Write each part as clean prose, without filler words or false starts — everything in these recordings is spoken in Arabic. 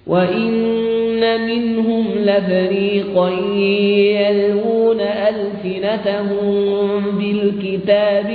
وإن منهم لفريقا يلوون ألسنتهم بالكتاب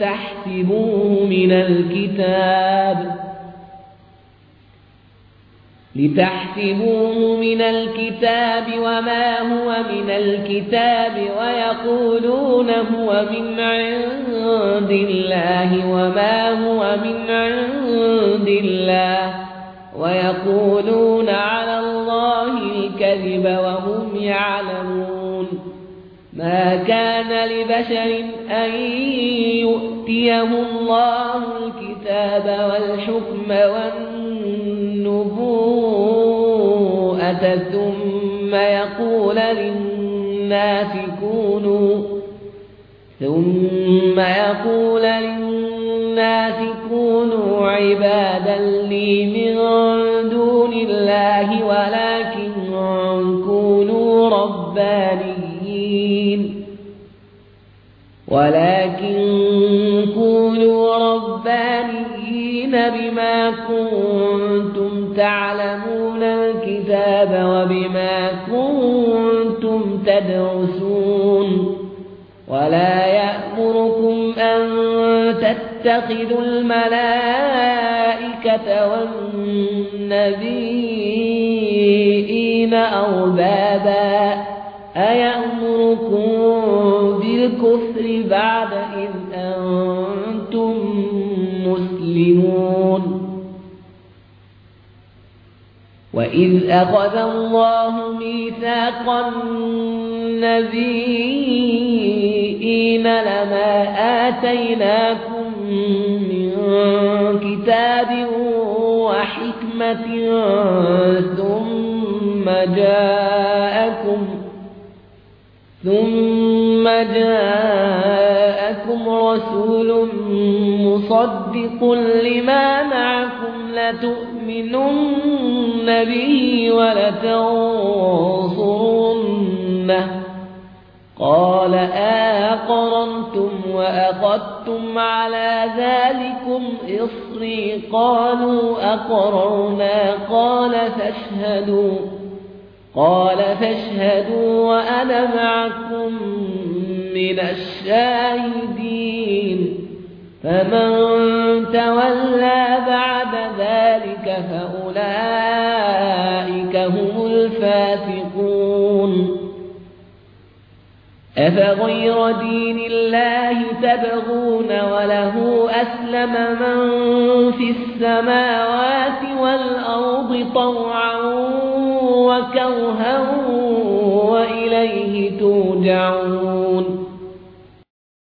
لتحسبوه من الكتاب وما هو من الكتاب ويقولون هو من عند الله وما هو من عند الله ويقولون على الله الكذب وهم يعلمون. ما كان لبشر أن يؤتيه الله الكتاب والحكم والنبوءة ثم يقول للناس كونوا عبادا لي من دون الله ولكن كونوا ربانيين بما كنتم تعلمون الكتاب وبما كنتم تدرسون. ولا يأمركم أن تتخذوا الملائكة والنبيين أربابا أيأمركم بالكفر بعد إذ أنتم مسلمون. وإذ أخذ الله ميثاق النبيين لما آتيناكم من كتاب وحكمة ثم جاءكم رسول مصدق لما معكم لتؤمنن به ولتنصرنه قال أقررتم وأخذتم على ذلكم إصري قالوا أقررنا قال فاشهدوا وأنا معكم من الشاهدين. فمن تولى بعد ذلك فأولئك هم الفاسقون. أفغير دين الله تبغون وله أسلم من في السماوات والأرض طوعا وكرها وإليه ترجعون.